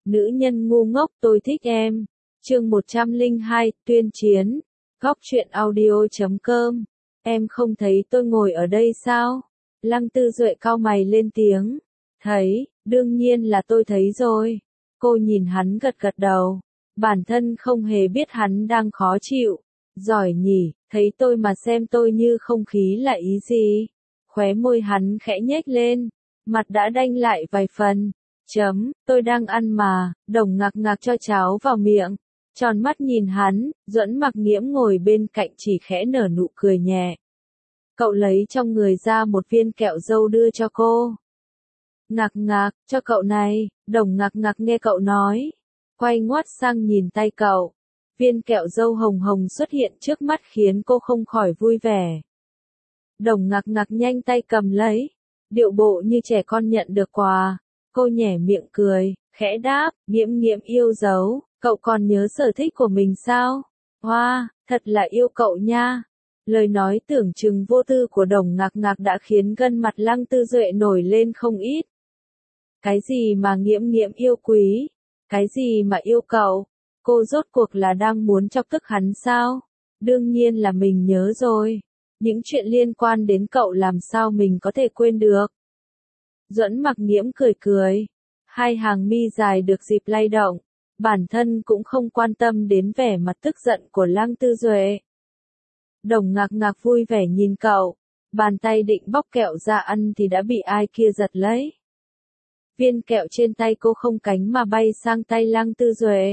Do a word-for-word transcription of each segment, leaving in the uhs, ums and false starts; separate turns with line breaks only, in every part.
Nữ nhân ngu ngốc tôi thích em. Chương một trăm lẻ hai, tuyên chiến. Góc truyện audio chấm com. Em không thấy tôi ngồi ở đây sao? Lăng Tư Duệ cau mày lên tiếng. Thấy, đương nhiên là tôi thấy rồi. Cô nhìn hắn gật gật đầu. Bản thân không hề biết hắn đang khó chịu. Giỏi nhỉ, thấy tôi mà xem tôi như không khí là ý gì? Khóe môi hắn khẽ nhếch lên. Mặt đã đanh lại vài phần. Chấm, tôi đang ăn mà. Đồng ngạc ngạc cho cháo vào miệng. Tròn mắt nhìn hắn, Duẫn Mặc Nghiễm ngồi bên cạnh chỉ khẽ nở nụ cười nhẹ. Cậu lấy trong người ra một viên kẹo dâu đưa cho cô. Ngạc ngạc, cho cậu này. Đồng ngạc ngạc nghe cậu nói. Quay ngoắt sang nhìn tay cậu. Viên kẹo dâu hồng hồng xuất hiện trước mắt khiến cô không khỏi vui vẻ. Đồng ngạc ngạc nhanh tay cầm lấy. Điệu bộ như trẻ con nhận được quà. Cô nhếch miệng cười, khẽ đáp, Nghiễm Nghiễm yêu dấu, cậu còn nhớ sở thích của mình sao? Hoa, wow, thật là yêu cậu nha. Lời nói tưởng chừng vô tư của Đồng Ngạc Ngạc đã khiến gân mặt Lăng Tư Duệ nổi lên không ít. Cái gì mà Nghiễm Nghiễm yêu quý? Cái gì mà yêu cậu? Cô rốt cuộc là đang muốn chọc tức hắn sao? Đương nhiên là mình nhớ rồi. Những chuyện liên quan đến cậu làm sao mình có thể quên được? Duẫn Mặc Nghiễm cười cười. Hai hàng mi dài được dịp lay động. Bản thân cũng không quan tâm đến vẻ mặt tức giận của Lăng Tư Duệ. Đồng Ngạc Ngạc vui vẻ nhìn cậu. Bàn tay định bóc kẹo ra ăn thì đã bị ai kia giật lấy. Viên kẹo trên tay cô không cánh mà bay sang tay Lăng Tư Duệ.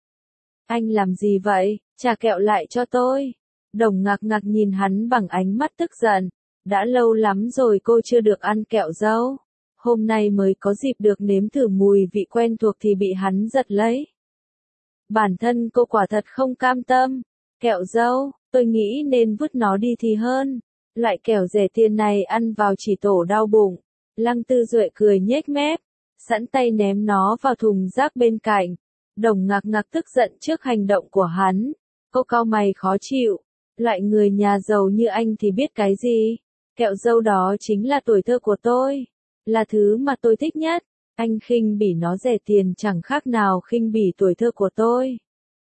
Anh làm gì vậy? Trả kẹo lại cho tôi. Đồng Ngạc Ngạc nhìn hắn bằng ánh mắt tức giận. Đã lâu lắm rồi cô chưa được ăn kẹo dâu. Hôm nay mới có dịp được nếm thử mùi vị quen thuộc thì bị hắn giật lấy. Bản thân cô quả thật không cam tâm. Kẹo dâu, tôi nghĩ nên vứt nó đi thì hơn. Loại kẹo rẻ tiền này ăn vào chỉ tổ đau bụng. Lăng Tư Duệ cười nhếch mép, sẵn tay ném nó vào thùng rác bên cạnh. Đồng Ngạc Ngạc tức giận trước hành động của hắn. Cô cau mày khó chịu. Loại người nhà giàu như anh thì biết cái gì? Kẹo dâu đó chính là tuổi thơ của tôi. Là thứ mà tôi thích nhất. Anh khinh bỉ nó rẻ tiền chẳng khác nào khinh bỉ tuổi thơ của tôi.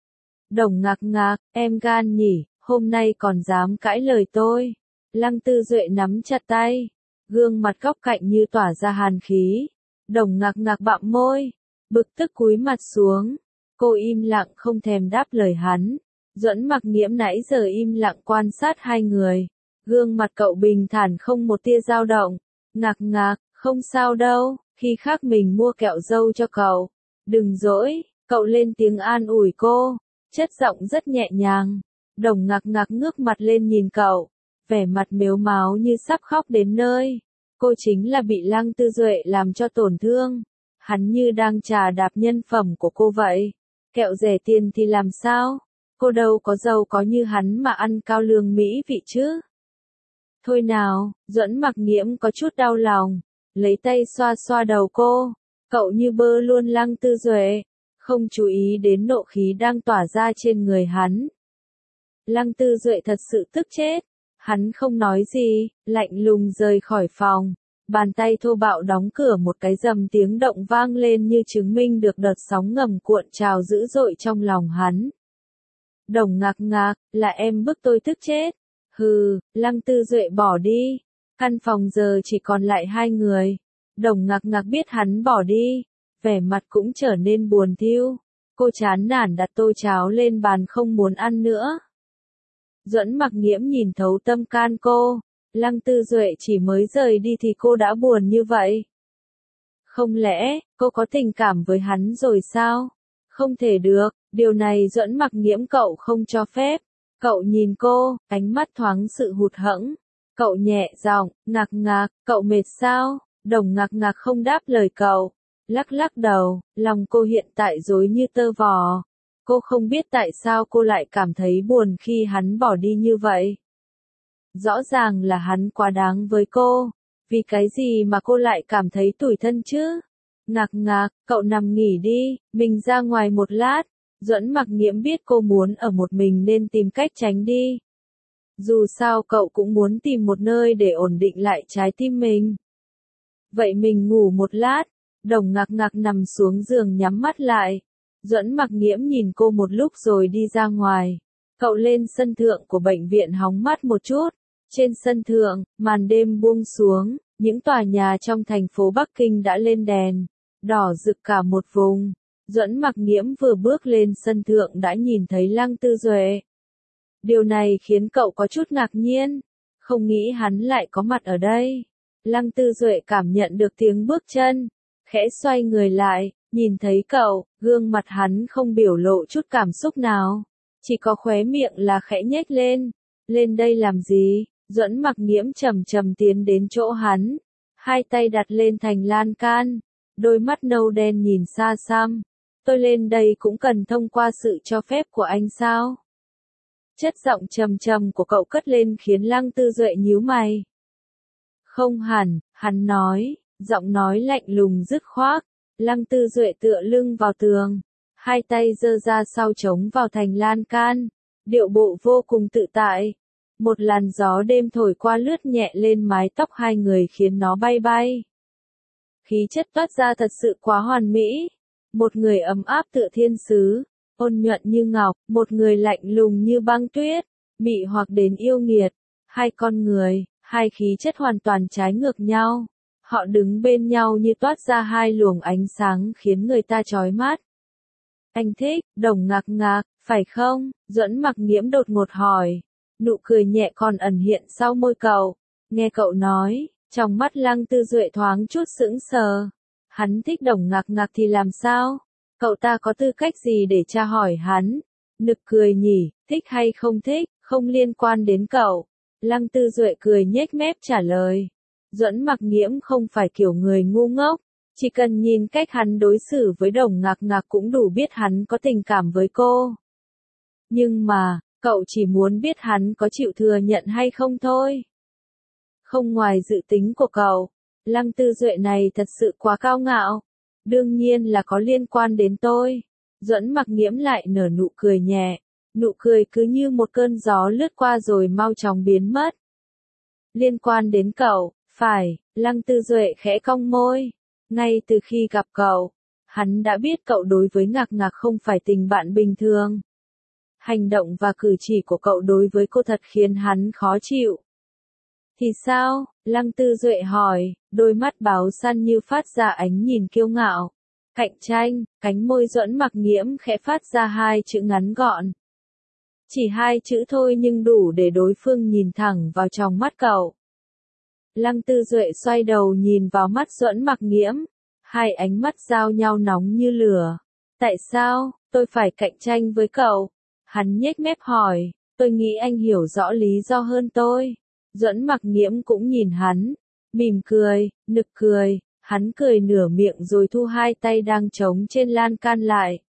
Đồng Ngạc Ngạc, em gan nhỉ, hôm nay còn dám cãi lời tôi. Lăng Tư Duệ nắm chặt tay. Gương mặt góc cạnh như tỏa ra hàn khí. Đồng Ngạc Ngạc bặm môi. Bực tức cúi mặt xuống. Cô im lặng không thèm đáp lời hắn. Duẫn Mặc Nghiễm nãy giờ im lặng quan sát hai người. Gương mặt cậu bình thản không một tia dao động. Ngạc Ngạc, không sao đâu, khi khác mình mua kẹo dâu cho cậu. Đừng dỗi, cậu lên tiếng an ủi cô, chất giọng rất nhẹ nhàng. Đồng Ngạc Ngạc ngước mặt lên nhìn cậu, vẻ mặt mếu máo như sắp khóc đến nơi. Cô chính là bị Lăng Tư Duệ làm cho tổn thương. Hắn như đang chà đạp nhân phẩm của cô vậy. Kẹo rẻ tiền thì làm sao? Cô đâu có giàu có như hắn mà ăn cao lương mỹ vị chứ. Thôi nào, Duẫn Mặc Nghiễm có chút đau lòng. Lấy tay xoa xoa đầu cô. Cậu như bơ luôn Lăng Tư Duệ. Không chú ý đến nộ khí đang tỏa ra trên người hắn. Lăng Tư Duệ thật sự tức chết. Hắn không nói gì, lạnh lùng rời khỏi phòng. Bàn tay thô bạo đóng cửa một cái rầm tiếng động vang lên như chứng minh được đợt sóng ngầm cuộn trào dữ dội trong lòng hắn. Đồng Ngạc Ngạc, là em bức tôi tức chết. Hừ, Lăng Tư Duệ bỏ đi. Căn phòng giờ chỉ còn lại hai người. Đồng Ngạc Ngạc biết hắn bỏ đi. Vẻ mặt cũng trở nên buồn thiu. Cô chán nản đặt tô cháo lên bàn không muốn ăn nữa. Duẫn Mặc Nghiễm nhìn thấu tâm can cô. Lăng Tư Duệ chỉ mới rời đi thì cô đã buồn như vậy. Không lẽ, cô có tình cảm với hắn rồi sao? Không thể được, điều này Duẫn Mặc Nghiễm cậu không cho phép. Cậu nhìn cô, ánh mắt thoáng sự hụt hẫng. Cậu nhẹ giọng, Ngạc Ngạc, cậu mệt sao? Đồng Ngạc Ngạc không đáp lời cậu. Lắc lắc đầu, lòng cô hiện tại rối như tơ vò. Cô không biết tại sao cô lại cảm thấy buồn khi hắn bỏ đi như vậy. Rõ ràng là hắn quá đáng với cô. Vì cái gì mà cô lại cảm thấy tủi thân chứ? Ngạc Ngạc, cậu nằm nghỉ đi, mình ra ngoài một lát. Duẫn Mặc Nghiễm biết cô muốn ở một mình nên tìm cách tránh đi. Dù sao cậu cũng muốn tìm một nơi để ổn định lại trái tim mình. Vậy mình ngủ một lát. Đồng Ngạc Ngạc nằm xuống giường nhắm mắt lại. Duẫn Mặc Nghiễm nhìn cô một lúc rồi đi ra ngoài. Cậu lên sân thượng của bệnh viện hóng mát một chút. Trên sân thượng, màn đêm buông xuống, những tòa nhà trong thành phố Bắc Kinh đã lên đèn, đỏ rực cả một vùng. Duẫn Mặc Nghiễm vừa bước lên sân thượng đã nhìn thấy Lăng Tư Duệ. Điều này khiến cậu có chút ngạc nhiên, không nghĩ hắn lại có mặt ở đây. Lăng Tư Duệ cảm nhận được tiếng bước chân, khẽ xoay người lại, nhìn thấy cậu, gương mặt hắn không biểu lộ chút cảm xúc nào, chỉ có khóe miệng là khẽ nhếch lên. Lên đây làm gì? Duẫn Mặc Nghiễm chậm chậm tiến đến chỗ hắn, hai tay đặt lên thành lan can, đôi mắt nâu đen nhìn xa xăm. Tôi lên đây cũng cần thông qua sự cho phép của anh sao? Chất giọng trầm trầm của cậu cất lên khiến Lăng Tư Duệ nhíu mày. Không hẳn, hắn nói, giọng nói lạnh lùng dứt khoát. Lăng Tư Duệ tựa lưng vào tường, hai tay giơ ra sau chống vào thành lan can, điệu bộ vô cùng tự tại. Một làn gió đêm thổi qua lướt nhẹ lên mái tóc hai người khiến nó bay bay. Khí chất toát ra thật sự quá hoàn mỹ. Một người ấm áp tựa thiên sứ, ôn nhuận như ngọc, một người lạnh lùng như băng tuyết, mị hoặc đến yêu nghiệt. Hai con người, hai khí chất hoàn toàn trái ngược nhau. Họ đứng bên nhau như toát ra hai luồng ánh sáng khiến người ta chói mắt. Anh thích, Đồng Ngạc Ngạc, phải không? Duẫn Mặc Nghiễm đột ngột hỏi. Nụ cười nhẹ còn ẩn hiện sau môi cậu. Nghe cậu nói, trong mắt Lăng Tư Duệ thoáng chút sững sờ. Hắn thích Đồng Ngạc Ngạc thì làm sao? Cậu ta có tư cách gì để tra hỏi hắn? Nực cười nhỉ, thích hay không thích, không liên quan đến cậu. Lăng Tư Duệ cười nhếch mép trả lời. Duẫn Mặc Nghiễm không phải kiểu người ngu ngốc, chỉ cần nhìn cách hắn đối xử với Đồng Ngạc Ngạc cũng đủ biết hắn có tình cảm với cô. Nhưng mà, cậu chỉ muốn biết hắn có chịu thừa nhận hay không thôi. Không ngoài dự tính của cậu, Lăng Tư Duệ này thật sự quá cao ngạo. Đương nhiên là có liên quan đến tôi. Duẫn Mặc Nghiễm lại nở nụ cười nhẹ, nụ cười cứ như một cơn gió lướt qua rồi mau chóng biến mất. Liên quan đến cậu, phải, Lăng Tư Duệ khẽ cong môi. Ngay từ khi gặp cậu, hắn đã biết cậu đối với Ngạc Ngạc không phải tình bạn bình thường. Hành động và cử chỉ của cậu đối với cô thật khiến hắn khó chịu. Thì sao? Lăng Tư Duệ hỏi, đôi mắt báo săn như phát ra ánh nhìn kiêu ngạo. Cạnh tranh, cánh môi Duẫn Mặc Nghiễm khẽ phát ra hai chữ ngắn gọn. Chỉ hai chữ thôi nhưng đủ để đối phương nhìn thẳng vào trong mắt cậu. Lăng Tư Duệ xoay đầu nhìn vào mắt Duẫn Mặc Nghiễm, hai ánh mắt giao nhau nóng như lửa. Tại sao, tôi phải cạnh tranh với cậu? Hắn nhếch mép hỏi, tôi nghĩ anh hiểu rõ lý do hơn tôi. Duẫn Mặc Nghiễm cũng nhìn hắn, mỉm cười, nực cười, hắn cười nửa miệng rồi thu hai tay đang trống trên lan can lại.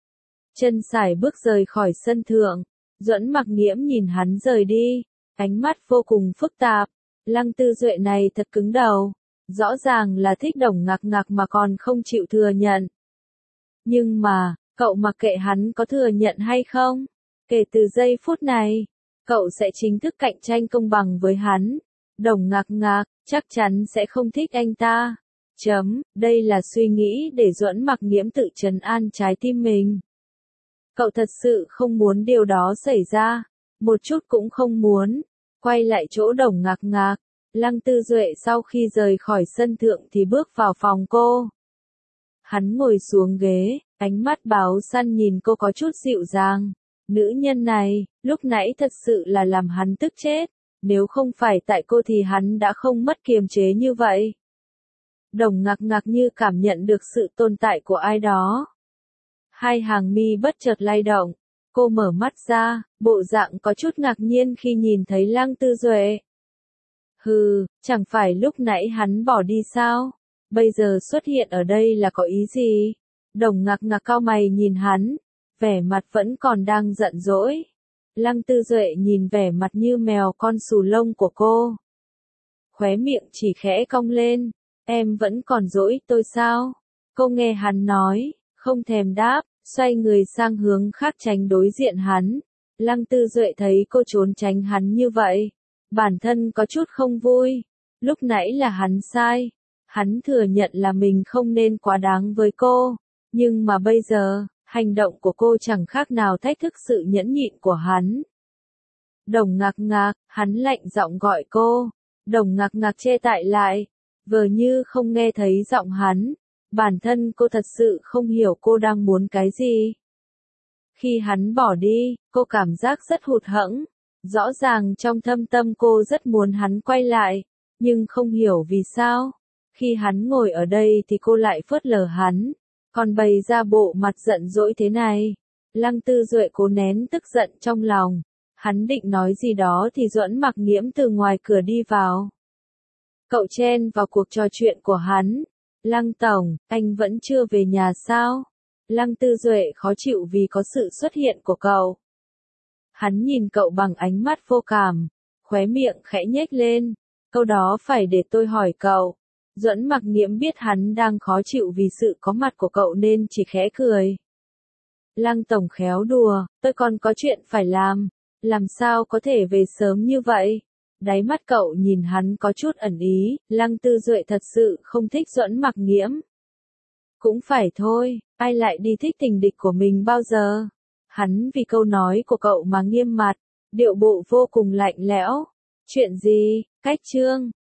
Chân sải bước rời khỏi sân thượng, Duẫn Mặc Nghiễm nhìn hắn rời đi, ánh mắt vô cùng phức tạp. Lăng Tư Duệ này thật cứng đầu, rõ ràng là thích Đồng Ngạc Ngạc mà còn không chịu thừa nhận. Nhưng mà, cậu mặc kệ hắn có thừa nhận hay không, kể từ giây phút này, cậu sẽ chính thức cạnh tranh công bằng với hắn. Đồng Ngạc Ngạc, chắc chắn sẽ không thích anh ta. Chấm, đây là suy nghĩ để Duẫn Mặc Nghiễm tự trấn an trái tim mình. Cậu thật sự không muốn điều đó xảy ra, một chút cũng không muốn. Quay lại chỗ Đồng Ngạc Ngạc, Lăng Tư Duệ sau khi rời khỏi sân thượng thì bước vào phòng cô. Hắn ngồi xuống ghế, ánh mắt báo săn nhìn cô có chút dịu dàng. Nữ nhân này, lúc nãy thật sự là làm hắn tức chết, nếu không phải tại cô thì hắn đã không mất kiềm chế như vậy. Đồng Ngạc Ngạc như cảm nhận được sự tồn tại của ai đó. Hai hàng mi bất chợt lay động, cô mở mắt ra, bộ dạng có chút ngạc nhiên khi nhìn thấy Lăng Tư Duệ. Hừ, chẳng phải lúc nãy hắn bỏ đi sao? Bây giờ xuất hiện ở đây là có ý gì? Đồng Ngạc Ngạc cau mày nhìn hắn, vẻ mặt vẫn còn đang giận dỗi. Lăng Tư Duệ nhìn vẻ mặt như mèo con xù lông của cô. Khóe miệng chỉ khẽ cong lên, em vẫn còn dỗi tôi sao? Cô nghe hắn nói, không thèm đáp, xoay người sang hướng khác tránh đối diện hắn. Lăng Tư Duệ thấy cô trốn tránh hắn như vậy, bản thân có chút không vui. Lúc nãy là hắn sai, Hắn thừa nhận là mình không nên quá đáng với cô, nhưng mà bây giờ, hành động của cô chẳng khác nào thách thức sự nhẫn nhịn của hắn. Đồng Ngạc Ngạc, hắn lạnh giọng gọi cô. Đồng Ngạc Ngạc chê tại lại, vờ như không nghe thấy giọng hắn. Bản thân cô thật sự không hiểu cô đang muốn cái gì. Khi hắn bỏ đi, cô cảm giác rất hụt hẫng. Rõ ràng trong thâm tâm cô rất muốn hắn quay lại, nhưng không hiểu vì sao. Khi hắn ngồi ở đây thì cô lại phớt lờ hắn, còn bày ra bộ mặt giận dỗi thế này. Lăng Tư Duệ cố nén tức giận trong lòng. Hắn định nói gì đó thì Duẫn Mặc Nghiễm từ ngoài cửa đi vào. Cậu chen vào cuộc trò chuyện của hắn. Lăng tổng, anh vẫn chưa về nhà sao? Lăng Tư Duệ khó chịu vì có sự xuất hiện của cậu. Hắn nhìn cậu bằng ánh mắt vô cảm, khóe miệng khẽ nhếch lên. Câu đó phải để tôi hỏi cậu. Duẫn Mặc Nghiễm biết hắn đang khó chịu vì sự có mặt của cậu nên chỉ khẽ cười. Lăng tổng khéo đùa, tôi còn có chuyện phải làm. Làm sao có thể về sớm như vậy? Đáy mắt cậu nhìn hắn có chút ẩn ý, Lăng Tư Duệ thật sự không thích Duẫn Mặc Nghiễm. Cũng phải thôi, ai lại đi thích tình địch của mình bao giờ? Hắn vì câu nói của cậu mà nghiêm mặt, điệu bộ vô cùng lạnh lẽo. Chuyện gì? Cách chương